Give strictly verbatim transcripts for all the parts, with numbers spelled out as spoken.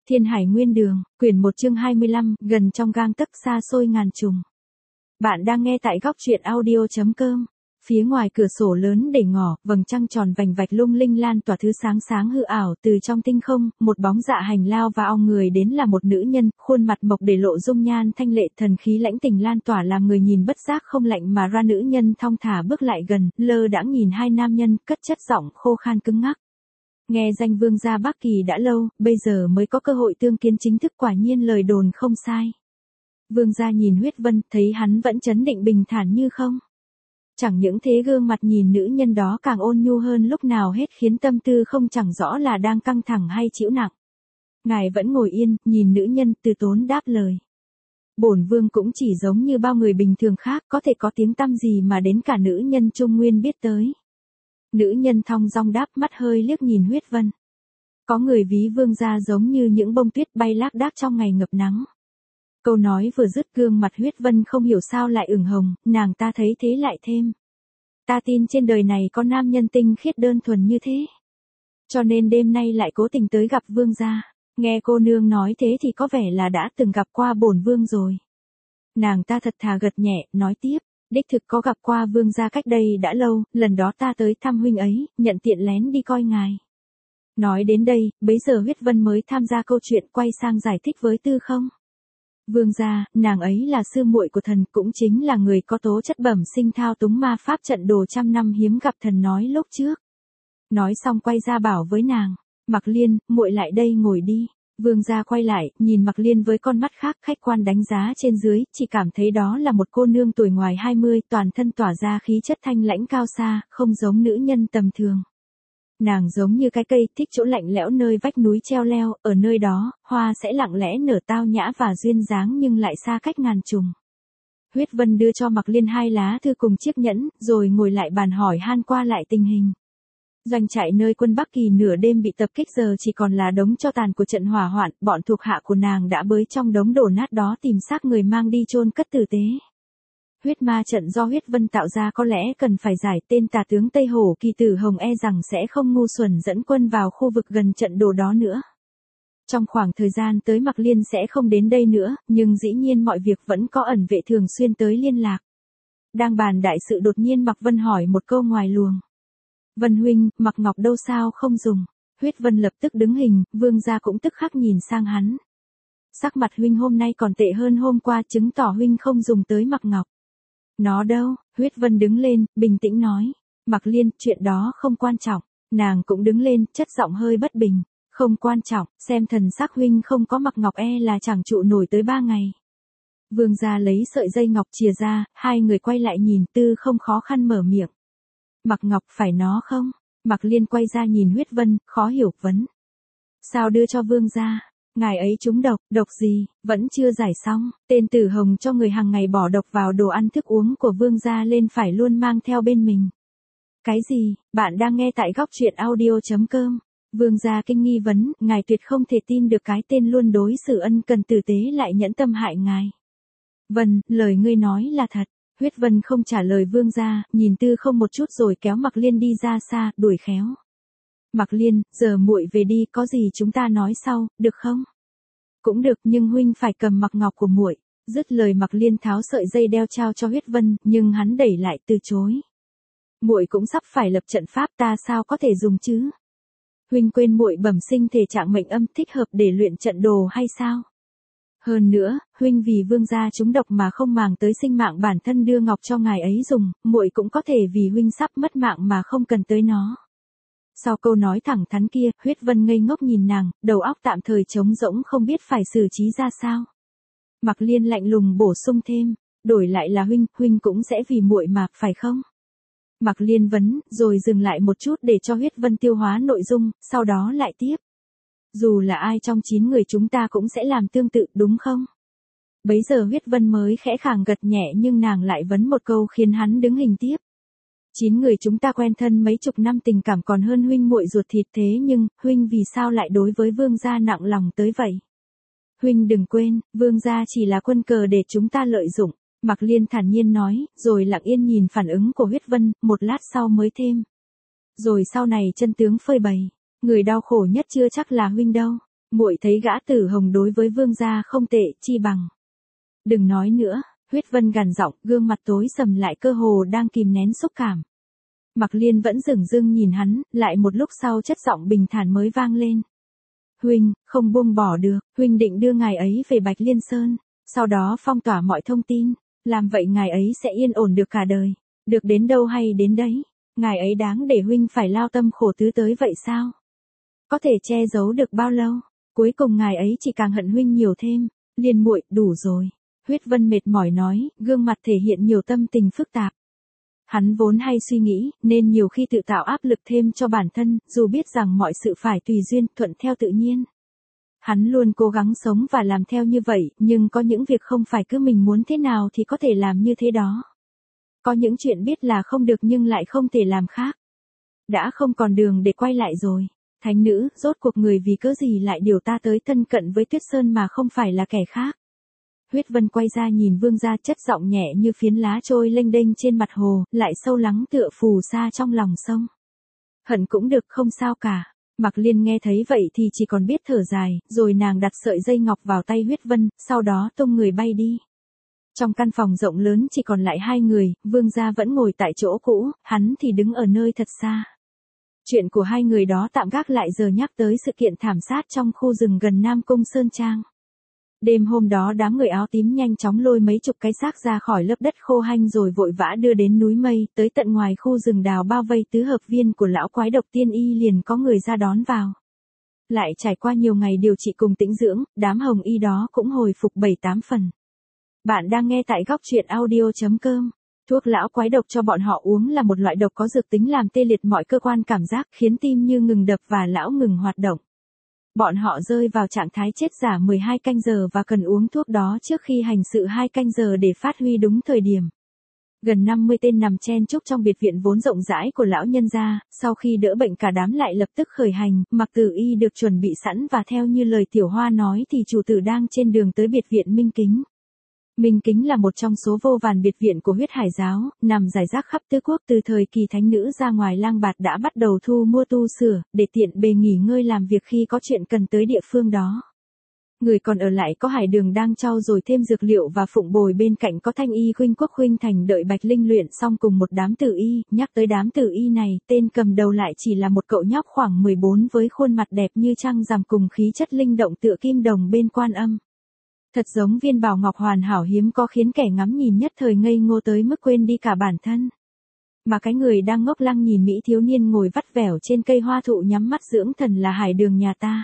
Thiên Hải Nguyên Đường, quyển một chương hai mươi lăm, gần trong gang tấc xa xôi ngàn trùng. Bạn đang nghe tại góc truyện audio chấm com. Phía ngoài cửa sổ lớn để ngỏ, vầng trăng tròn vành vạch lung linh lan tỏa thứ sáng sáng hư ảo từ trong tinh không, một bóng dạ hành lao và ong người đến là một nữ nhân, khuôn mặt mộc để lộ dung nhan thanh lệ, thần khí lãnh tình lan tỏa làm người nhìn bất giác không lạnh mà ra. Nữ nhân thong thả bước lại gần, lơ đãng nhìn hai nam nhân, cất chất giọng khô khan cứng ngắc. Nghe danh Vương gia Bắc Kỳ đã lâu, bây giờ mới có cơ hội tương kiến chính thức, quả nhiên lời đồn không sai. Vương gia nhìn Huyết Vân, thấy hắn vẫn trấn định bình thản như không. Chẳng những thế, gương mặt nhìn nữ nhân đó càng ôn nhu hơn lúc nào hết, khiến tâm tư không chẳng rõ là đang căng thẳng hay chịu nặng. Ngài vẫn ngồi yên, nhìn nữ nhân, từ tốn đáp lời. Bổn vương cũng chỉ giống như bao người bình thường khác, có thể có tiếng tăm gì mà đến cả nữ nhân Trung Nguyên biết tới. Nữ nhân thong dong đáp, mắt hơi liếc nhìn Huyết Vân. Có người ví vương gia giống như những bông tuyết bay lác đác trong ngày ngập nắng. Câu nói vừa dứt, gương mặt Huyết Vân không hiểu sao lại ửng hồng, nàng ta thấy thế lại thêm. Ta tin trên đời này có nam nhân tinh khiết đơn thuần như thế. Cho nên đêm nay lại cố tình tới gặp vương gia. Nghe cô nương nói thế thì có vẻ là đã từng gặp qua bổn vương rồi. Nàng ta thật thà gật nhẹ, nói tiếp. Đích thực có gặp qua vương gia cách đây đã lâu, lần đó ta tới thăm huynh ấy, nhận tiện lén đi coi ngài. Nói đến đây, bấy giờ Huyết Vân mới tham gia câu chuyện, quay sang giải thích với Tư Không. Vương gia, nàng ấy là sư muội của thần, cũng chính là người có tố chất bẩm sinh thao túng ma pháp trận đồ trăm năm hiếm gặp thần nói lúc trước. Nói xong quay ra bảo với nàng, Mặc Liên, muội lại đây ngồi đi. Vương gia quay lại, nhìn Mặc Liên với con mắt khác, khách quan đánh giá trên dưới, chỉ cảm thấy đó là một cô nương tuổi ngoài hai mươi, toàn thân tỏa ra khí chất thanh lãnh cao xa, không giống nữ nhân tầm thường. Nàng giống như cái cây thích chỗ lạnh lẽo nơi vách núi treo leo, ở nơi đó, hoa sẽ lặng lẽ nở tao nhã và duyên dáng nhưng lại xa cách ngàn trùng. Huyết Vân đưa cho Mặc Liên hai lá thư cùng chiếc nhẫn, rồi ngồi lại bàn hỏi han qua lại tình hình. Doanh trại nơi quân Bắc Kỳ nửa đêm bị tập kích giờ chỉ còn là đống tro tàn của trận hỏa hoạn, bọn thuộc hạ của nàng đã bới trong đống đổ nát đó tìm xác người mang đi chôn cất tử tế. Huyết ma trận do Huyết Vân tạo ra có lẽ cần phải giải, tên tà tướng Tây Hổ Kỳ Tử Hồng e rằng sẽ không ngu xuẩn dẫn quân vào khu vực gần trận đồ đó nữa. Trong khoảng thời gian tới Mặc Liên sẽ không đến đây nữa, nhưng dĩ nhiên mọi việc vẫn có ẩn vệ thường xuyên tới liên lạc. Đang bàn đại sự đột nhiên Mặc Vân hỏi một câu ngoài luồng. Vân huynh, Mặc Ngọc đâu sao không dùng? Huyết Vân lập tức đứng hình, vương gia cũng tức khắc nhìn sang hắn. Sắc mặt huynh hôm nay còn tệ hơn hôm qua, chứng tỏ huynh không dùng tới Mặc Ngọc. Nó đâu? Huyết Vân đứng lên, bình tĩnh nói. Mặc Liên, chuyện đó không quan trọng. Nàng cũng đứng lên, chất giọng hơi bất bình. Không quan trọng, xem thần sắc huynh không có Mặc Ngọc e là chẳng trụ nổi tới ba ngày. Vương gia lấy sợi dây ngọc chìa ra, hai người quay lại nhìn, Tư Không khó khăn mở miệng. Mặc Ngọc phải nó không? Mặc Liên quay ra nhìn Huyết Vân, khó hiểu vấn. Sao đưa cho vương gia? Ngài ấy trúng độc, độc gì, vẫn chưa giải xong. Tên Tử Hồng cho người hàng ngày bỏ độc vào đồ ăn thức uống của vương gia lên phải luôn mang theo bên mình. Cái gì? Bạn đang nghe tại góc truyện audio chấm com. Vương gia kinh nghi vấn, ngài tuyệt không thể tin được cái tên luôn đối xử ân cần tử tế lại nhẫn tâm hại ngài. Vân, lời ngươi nói là thật. Huyết Vân không trả lời vương gia, nhìn Tư Không một chút rồi kéo Mặc Liên đi ra xa, đuổi khéo. Mặc Liên, giờ muội về đi, có gì chúng ta nói sau, được không? Cũng được, nhưng huynh phải cầm Mặc Ngọc của muội. Dứt lời Mặc Liên tháo sợi dây đeo trao cho Huyết Vân, nhưng hắn đẩy lại từ chối. Muội cũng sắp phải lập trận pháp, ta sao có thể dùng chứ? Huynh quên muội bẩm sinh thể trạng mệnh âm thích hợp để luyện trận đồ hay sao? Hơn nữa, huynh vì vương gia trúng độc mà không màng tới sinh mạng bản thân đưa ngọc cho ngài ấy dùng, muội cũng có thể vì huynh sắp mất mạng mà không cần tới nó. Sau câu nói thẳng thắn kia, Huyết Vân ngây ngốc nhìn nàng, đầu óc tạm thời trống rỗng không biết phải xử trí ra sao. Mặc Liên lạnh lùng bổ sung thêm, đổi lại là huynh, huynh cũng sẽ vì muội mà, phải không? Mặc Liên vấn, rồi dừng lại một chút để cho Huyết Vân tiêu hóa nội dung, sau đó lại tiếp. Dù là ai trong chín người chúng ta cũng sẽ làm tương tự, đúng không? Bấy giờ Huyết Vân mới khẽ khàng gật nhẹ nhưng nàng lại vấn một câu khiến hắn đứng hình tiếp. Chín người chúng ta quen thân mấy chục năm, tình cảm còn hơn huynh muội ruột thịt, thế nhưng, huynh vì sao lại đối với vương gia nặng lòng tới vậy? Huynh đừng quên, vương gia chỉ là quân cờ để chúng ta lợi dụng. Mặc Liên thản nhiên nói, rồi lặng yên nhìn phản ứng của Huyết Vân, một lát sau mới thêm. Rồi sau này chân tướng phơi bày. Người đau khổ nhất chưa chắc là huynh đâu. Muội thấy gã Tử Hồng đối với vương gia không tệ chi bằng. Đừng nói nữa, Huyết Vân gằn giọng, gương mặt tối sầm lại cơ hồ đang kìm nén xúc cảm. Mặc Liên vẫn dửng dưng nhìn hắn, lại một lúc sau chất giọng bình thản mới vang lên. Huynh, không buông bỏ được, huynh định đưa ngài ấy về Bạch Liên Sơn, sau đó phong tỏa mọi thông tin, làm vậy ngài ấy sẽ yên ổn được cả đời, được đến đâu hay đến đấy, ngài ấy đáng để huynh phải lao tâm khổ tứ tới vậy sao? Có thể che giấu được bao lâu, cuối cùng ngài ấy chỉ càng hận huynh nhiều thêm, Liên muội, đủ rồi. Huyết Vân mệt mỏi nói, gương mặt thể hiện nhiều tâm tình phức tạp. Hắn vốn hay suy nghĩ, nên nhiều khi tự tạo áp lực thêm cho bản thân, dù biết rằng mọi sự phải tùy duyên, thuận theo tự nhiên. Hắn luôn cố gắng sống và làm theo như vậy, nhưng có những việc không phải cứ mình muốn thế nào thì có thể làm như thế đó. Có những chuyện biết là không được nhưng lại không thể làm khác. Đã không còn đường để quay lại rồi. Thánh nữ, rốt cuộc người vì cớ gì lại điều ta tới thân cận với Tuyết Sơn mà không phải là kẻ khác. Huyết Vân quay ra nhìn vương gia, chất giọng nhẹ như phiến lá trôi lênh đênh trên mặt hồ, lại sâu lắng tựa phù sa trong lòng sông. Hận cũng được, không sao cả. Mặc Liên nghe thấy vậy thì chỉ còn biết thở dài, rồi nàng đặt sợi dây ngọc vào tay Huyết Vân, sau đó tung người bay đi. Trong căn phòng rộng lớn chỉ còn lại hai người, vương gia vẫn ngồi tại chỗ cũ, hắn thì đứng ở nơi thật xa. Chuyện của hai người đó tạm gác lại, giờ nhắc tới sự kiện thảm sát trong khu rừng gần Nam Cung Sơn Trang. Đêm hôm đó đám người áo tím nhanh chóng lôi mấy chục cái xác ra khỏi lớp đất khô hanh rồi vội vã đưa đến núi Mây, tới tận ngoài khu rừng đào bao vây tứ hợp viên của lão quái độc Tiên Y liền có người ra đón vào. Lại trải qua nhiều ngày điều trị cùng tĩnh dưỡng, đám hồng y đó cũng hồi phục bảy tám phần. Bạn đang nghe tại góc truyện audio chấm com. Thuốc lão quái độc cho bọn họ uống là một loại độc có dược tính làm tê liệt mọi cơ quan cảm giác, khiến tim như ngừng đập và lão ngừng hoạt động. Bọn họ rơi vào trạng thái chết giả mười hai canh giờ và cần uống thuốc đó trước khi hành sự hai canh giờ để phát huy đúng thời điểm. Gần năm mươi tên nằm chen chúc trong biệt viện vốn rộng rãi của lão nhân gia, sau khi đỡ bệnh cả đám lại lập tức khởi hành, Mặc Tử Y được chuẩn bị sẵn và theo như lời Tiểu Hoa nói thì chủ tử đang trên đường tới biệt viện Minh Kính. Minh Kính là một trong số vô vàn biệt viện của Huyết Hải giáo, nằm rải rác khắp tứ quốc. Từ thời kỳ thánh nữ ra ngoài lang bạt đã bắt đầu thu mua tu sửa, để tiện bề nghỉ ngơi làm việc khi có chuyện cần tới địa phương đó. Người còn ở lại có Hải Đường đang trau dồi thêm dược liệu và Phụng Bồi, bên cạnh có Thanh Y Khuynh Quốc Khuynh Thành đợi Bạch Linh luyện xong cùng một đám tử y. Nhắc tới đám tử y này, tên cầm đầu lại chỉ là một cậu nhóc khoảng mười bốn với khuôn mặt đẹp như trăng rằm cùng khí chất linh động tựa kim đồng bên Quan Âm. Thật giống viên bảo ngọc hoàn hảo hiếm có, khiến kẻ ngắm nhìn nhất thời ngây ngô tới mức quên đi cả bản thân. Mà cái người đang ngốc lăng nhìn mỹ thiếu niên ngồi vắt vẻo trên cây hoa thụ nhắm mắt dưỡng thần là Hải Đường nhà ta.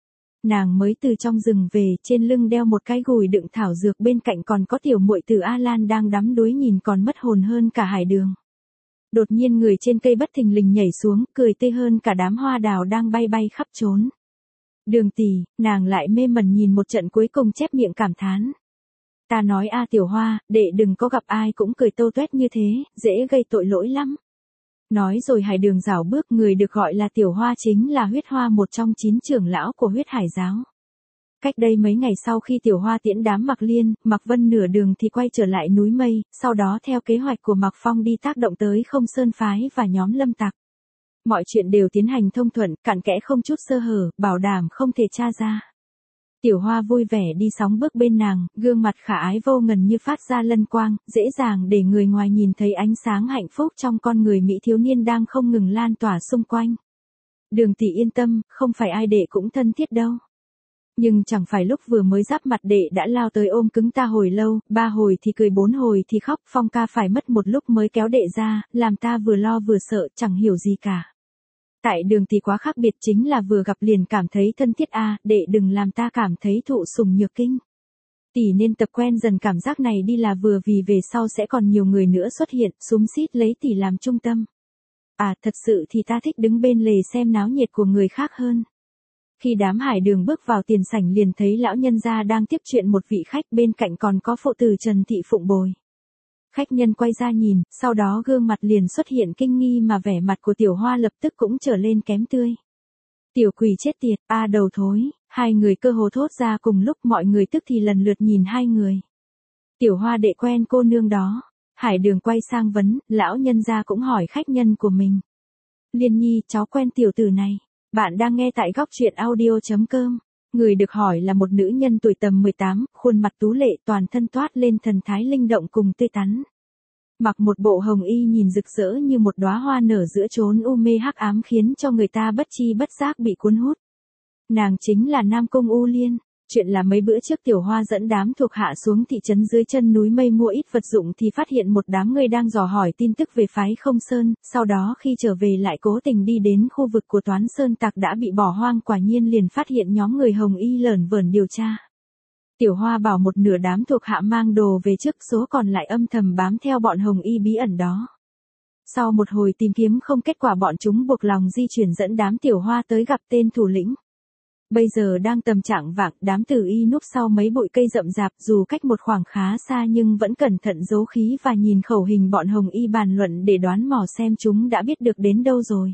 Nàng mới từ trong rừng về, trên lưng đeo một cái gùi đựng thảo dược, bên cạnh còn có tiểu muội Từ A Lan đang đắm đuối nhìn còn mất hồn hơn cả Hải Đường. Đột nhiên người trên cây bất thình lình nhảy xuống, cười tươi hơn cả đám hoa đào đang bay bay khắp trốn. Đường tỷ, nàng lại mê mẩn nhìn một trận cuối cùng chép miệng cảm thán. Ta nói a Tiểu Hoa, đệ đừng có gặp ai cũng cười tâu tuét như thế, dễ gây tội lỗi lắm. Nói rồi Hải Đường rảo bước, người được gọi là Tiểu Hoa chính là Huyết Hoa, một trong chín trưởng lão của Huyết Hải giáo. Cách đây mấy ngày sau khi Tiểu Hoa tiễn đám Mặc Liên, Mặc Vân nửa đường thì quay trở lại núi Mây, sau đó theo kế hoạch của Mặc Phong đi tác động tới Không Sơn phái và nhóm Lâm Tặc. Mọi chuyện đều tiến hành thông thuận, cặn kẽ không chút sơ hở, bảo đảm không thể tra ra. Tiểu Hoa vui vẻ đi sóng bước bên nàng, gương mặt khả ái vô ngần như phát ra lân quang, dễ dàng để người ngoài nhìn thấy ánh sáng hạnh phúc trong con người mỹ thiếu niên đang không ngừng lan tỏa xung quanh. Đường tỷ yên tâm, không phải ai đệ cũng thân thiết đâu. Nhưng chẳng phải lúc vừa mới giáp mặt đệ đã lao tới ôm cứng ta hồi lâu, ba hồi thì cười bốn hồi thì khóc, Phong ca phải mất một lúc mới kéo đệ ra, làm ta vừa lo vừa sợ, chẳng hiểu gì cả. Tại Đường tỷ quá khác biệt, chính là vừa gặp liền cảm thấy thân thiết a, à, đệ đừng làm ta cảm thấy thụ sủng nhược kinh. Tỷ nên tập quen dần cảm giác này đi là vừa, vì về sau sẽ còn nhiều người nữa xuất hiện, xúm xít lấy tỷ làm trung tâm. À, thật sự thì ta thích đứng bên lề xem náo nhiệt của người khác hơn. Khi đám Hải Đường bước vào tiền sảnh liền thấy lão nhân gia đang tiếp chuyện một vị khách, bên cạnh còn có phụ tử Trần Thị Phụng Bồi. Khách nhân quay ra nhìn, sau đó gương mặt liền xuất hiện kinh nghi, mà vẻ mặt của Tiểu Hoa lập tức cũng trở lên kém tươi. Tiểu quỷ chết tiệt, a à, đầu thối, hai người cơ hồ thốt ra cùng lúc, mọi người tức thì lần lượt nhìn hai người. Tiểu Hoa đệ quen cô nương đó. Hải Đường quay sang vấn, lão nhân gia cũng hỏi khách nhân của mình. Liên nhi, cháu quen tiểu tử này. Bạn đang nghe tại góc truyện audio chấm com. Người được hỏi là một nữ nhân tuổi tầm mười tám, khuôn mặt tú lệ, toàn thân toát lên thần thái linh động cùng tươi tắn. Mặc một bộ hồng y nhìn rực rỡ như một đóa hoa nở giữa chốn u mê hắc ám khiến cho người ta bất chi bất giác bị cuốn hút. Nàng chính là Nam Cung U Liên. Chuyện là mấy bữa trước Tiểu Hoa dẫn đám thuộc hạ xuống thị trấn dưới chân núi Mây mua ít vật dụng thì phát hiện một đám người đang dò hỏi tin tức về phái Không Sơn, sau đó khi trở về lại cố tình đi đến khu vực của Toán Sơn Tặc đã bị bỏ hoang, quả nhiên liền phát hiện nhóm người hồng y lởn vởn điều tra. Tiểu Hoa bảo một nửa đám thuộc hạ mang đồ về trước, số còn lại âm thầm bám theo bọn hồng y bí ẩn đó. Sau một hồi tìm kiếm không kết quả, bọn chúng buộc lòng di chuyển dẫn đám Tiểu Hoa tới gặp tên thủ lĩnh. Bây giờ đang tầm trạng vạng, đám tử y núp sau mấy bụi cây rậm rạp, dù cách một khoảng khá xa nhưng vẫn cẩn thận giấu khí và nhìn khẩu hình bọn hồng y bàn luận để đoán mò xem chúng đã biết được đến đâu rồi.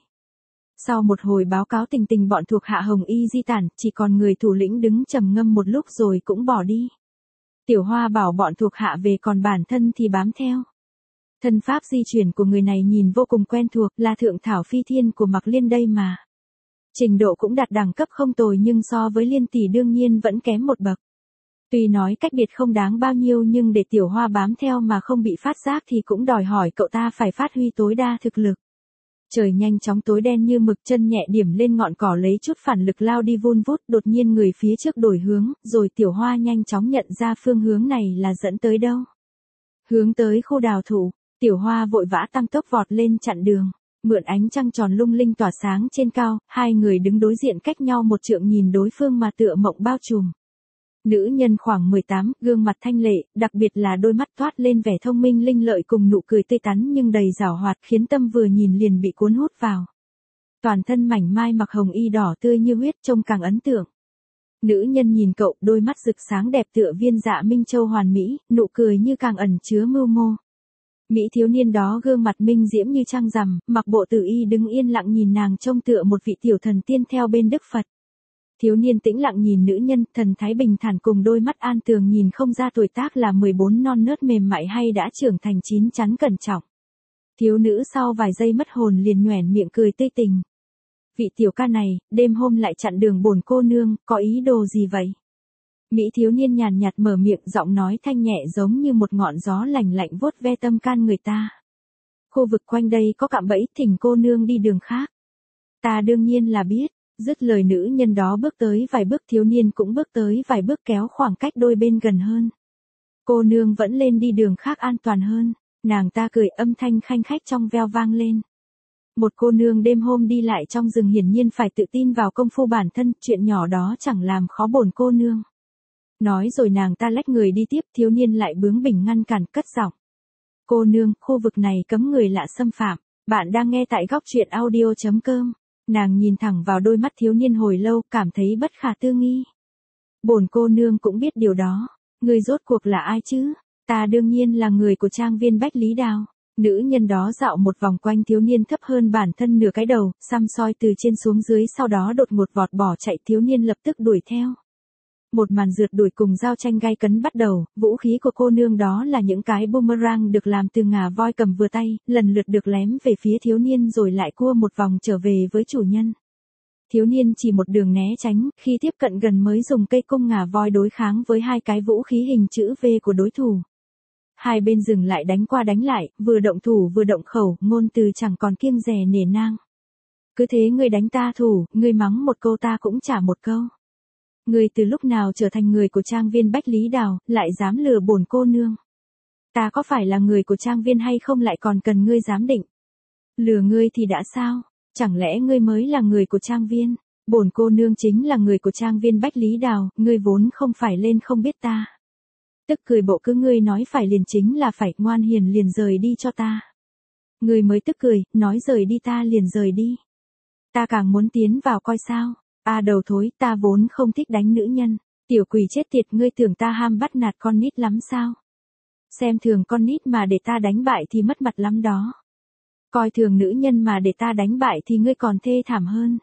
Sau một hồi báo cáo tình tình, bọn thuộc hạ hồng y di tản, chỉ còn người thủ lĩnh đứng trầm ngâm một lúc rồi cũng bỏ đi. Tiểu Hoa bảo bọn thuộc hạ về, còn bản thân thì bám theo. Thân pháp di chuyển của người này nhìn vô cùng quen thuộc, là thượng thảo phi thiên của Mạc Liên đây mà. Trình độ cũng đạt đẳng cấp không tồi nhưng so với Liên tỷ đương nhiên vẫn kém một bậc. Tuy nói cách biệt không đáng bao nhiêu nhưng để Tiểu Hoa bám theo mà không bị phát giác thì cũng đòi hỏi cậu ta phải phát huy tối đa thực lực. Trời nhanh chóng tối đen như mực, chân nhẹ điểm lên ngọn cỏ lấy chút phản lực lao đi vun vút, đột nhiên người phía trước đổi hướng, rồi Tiểu Hoa nhanh chóng nhận ra phương hướng này là dẫn tới đâu. Hướng tới khu đào thụ, Tiểu Hoa vội vã tăng tốc vọt lên chặn đường. Mượn ánh trăng tròn lung linh tỏa sáng trên cao, hai người đứng đối diện cách nhau một trượng nhìn đối phương mà tựa mộng bao trùm. Nữ nhân khoảng mười tám, gương mặt thanh lệ, đặc biệt là đôi mắt toát lên vẻ thông minh linh lợi cùng nụ cười tươi tắn nhưng đầy giảo hoạt, khiến tâm vừa nhìn liền bị cuốn hút vào. Toàn thân mảnh mai mặc hồng y đỏ tươi như huyết, trông càng ấn tượng. Nữ nhân nhìn cậu, đôi mắt rực sáng đẹp tựa viên dạ minh châu hoàn mỹ, nụ cười như càng ẩn chứa mưu mô. Mỹ thiếu niên đó gương mặt minh diễm như trăng rằm, mặc bộ tử y đứng yên lặng nhìn nàng, trông tựa một vị tiểu thần tiên theo bên Đức Phật. Thiếu niên tĩnh lặng nhìn nữ nhân, thần thái bình thản cùng đôi mắt an tường nhìn không ra tuổi tác là mười bốn non nớt mềm mại hay đã trưởng thành chín chắn cẩn trọng. Thiếu nữ sau vài giây mất hồn liền nhoẻn miệng cười tươi tình. Vị tiểu ca này, đêm hôm lại chặn đường bổn cô nương, có ý đồ gì vậy? Mỹ thiếu niên nhàn nhạt mở miệng, giọng nói thanh nhẹ giống như một ngọn gió lành lạnh vuốt ve tâm can người ta. Khu vực quanh đây có cạm bẫy, thỉnh cô nương đi đường khác. Ta đương nhiên là biết. Dứt lời nữ nhân đó bước tới vài bước, thiếu niên cũng bước tới vài bước kéo khoảng cách đôi bên gần hơn. Cô nương vẫn lên đi đường khác an toàn hơn. Nàng ta cười, âm thanh khanh khách trong veo vang lên. Một cô nương đêm hôm đi lại trong rừng hiển nhiên phải tự tin vào công phu bản thân, chuyện nhỏ đó chẳng làm khó bổn cô nương. Nói rồi nàng ta lách người đi tiếp, thiếu niên lại bướng bỉnh ngăn cản, cất giọng. Cô nương, khu vực này cấm người lạ xâm phạm. Bạn đang nghe tại góc truyện audio chấm com. Nàng nhìn thẳng vào đôi mắt thiếu niên hồi lâu, cảm thấy bất khả tư nghị. Bổn cô nương cũng biết điều đó. Người rốt cuộc là ai chứ? Ta đương nhiên là người của trang viên Bách Lý Đào. Nữ nhân đó dạo một vòng quanh thiếu niên thấp hơn bản thân nửa cái đầu, xăm soi từ trên xuống dưới, sau đó đột ngột vọt bỏ chạy, thiếu niên lập tức đuổi theo. Một màn rượt đuổi cùng giao tranh gay cấn bắt đầu, vũ khí của cô nương đó là những cái boomerang được làm từ ngà voi cầm vừa tay, lần lượt được lém về phía thiếu niên rồi lại cua một vòng trở về với chủ nhân. Thiếu niên chỉ một đường né tránh, khi tiếp cận gần mới dùng cây cung ngà voi đối kháng với hai cái vũ khí hình chữ V của đối thủ. Hai bên dừng lại đánh qua đánh lại, vừa động thủ vừa động khẩu, ngôn từ chẳng còn kiêng dè nể nang. Cứ thế ngươi đánh ta thủ, ngươi mắng một câu ta cũng trả một câu. Ngươi từ lúc nào trở thành người của trang viên Bách Lý Đào, lại dám lừa bổn cô nương? Ta có phải là người của trang viên hay không lại còn cần ngươi giám định? Lừa ngươi thì đã sao? Chẳng lẽ ngươi mới là người của trang viên? Bổn cô nương chính là người của trang viên Bách Lý Đào, ngươi vốn không phải lên không biết ta. Tức cười bộ, cứ ngươi nói phải liền chính là phải, ngoan hiền liền rời đi cho ta. Ngươi mới tức cười, nói rời đi ta liền rời đi. Ta càng muốn tiến vào coi sao. A à đầu thối, ta vốn không thích đánh nữ nhân. Tiểu quỷ chết tiệt, ngươi tưởng ta ham bắt nạt con nít lắm sao? Xem thường con nít mà để ta đánh bại thì mất mặt lắm đó. Coi thường nữ nhân mà để ta đánh bại thì ngươi còn thê thảm hơn.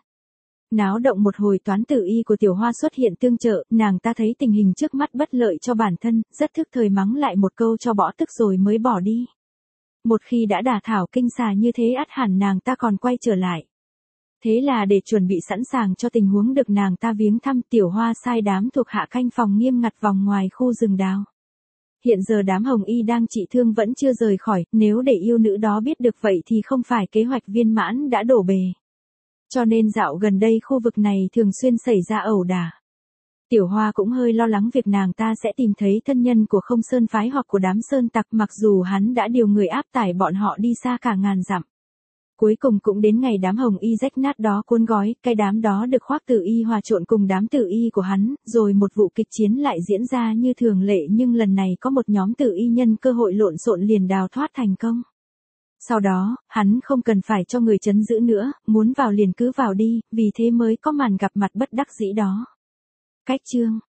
Náo động một hồi, toán tử y của Tiểu Hoa xuất hiện tương trợ, nàng ta thấy tình hình trước mắt bất lợi cho bản thân, rất thức thời mắng lại một câu cho bỏ tức rồi mới bỏ đi. Một khi đã đả thảo kinh xà như thế ắt hẳn nàng ta còn quay trở lại. Thế là để chuẩn bị sẵn sàng cho tình huống được nàng ta viếng thăm, Tiểu Hoa sai đám thuộc hạ canh phòng nghiêm ngặt vòng ngoài khu rừng đào. Hiện giờ đám Hồng Y đang trị thương vẫn chưa rời khỏi, nếu để yêu nữ đó biết được vậy thì không phải kế hoạch viên mãn đã đổ bể. Cho nên dạo gần đây khu vực này thường xuyên xảy ra ẩu đả. Tiểu Hoa cũng hơi lo lắng việc nàng ta sẽ tìm thấy thân nhân của Không Sơn phái hoặc của đám sơn tặc, mặc dù hắn đã điều người áp tải bọn họ đi xa cả ngàn dặm. Cuối cùng cũng đến ngày đám Hồng Y rách nát đó cuốn gói, cái đám đó được Khoác Tử Y hòa trộn cùng đám Tử Y của hắn, rồi một vụ kịch chiến lại diễn ra như thường lệ, nhưng lần này có một nhóm Tử Y nhân cơ hội lộn xộn liền đào thoát thành công. Sau đó, hắn không cần phải cho người trấn giữ nữa, muốn vào liền cứ vào đi, vì thế mới có màn gặp mặt bất đắc dĩ đó. Cách chương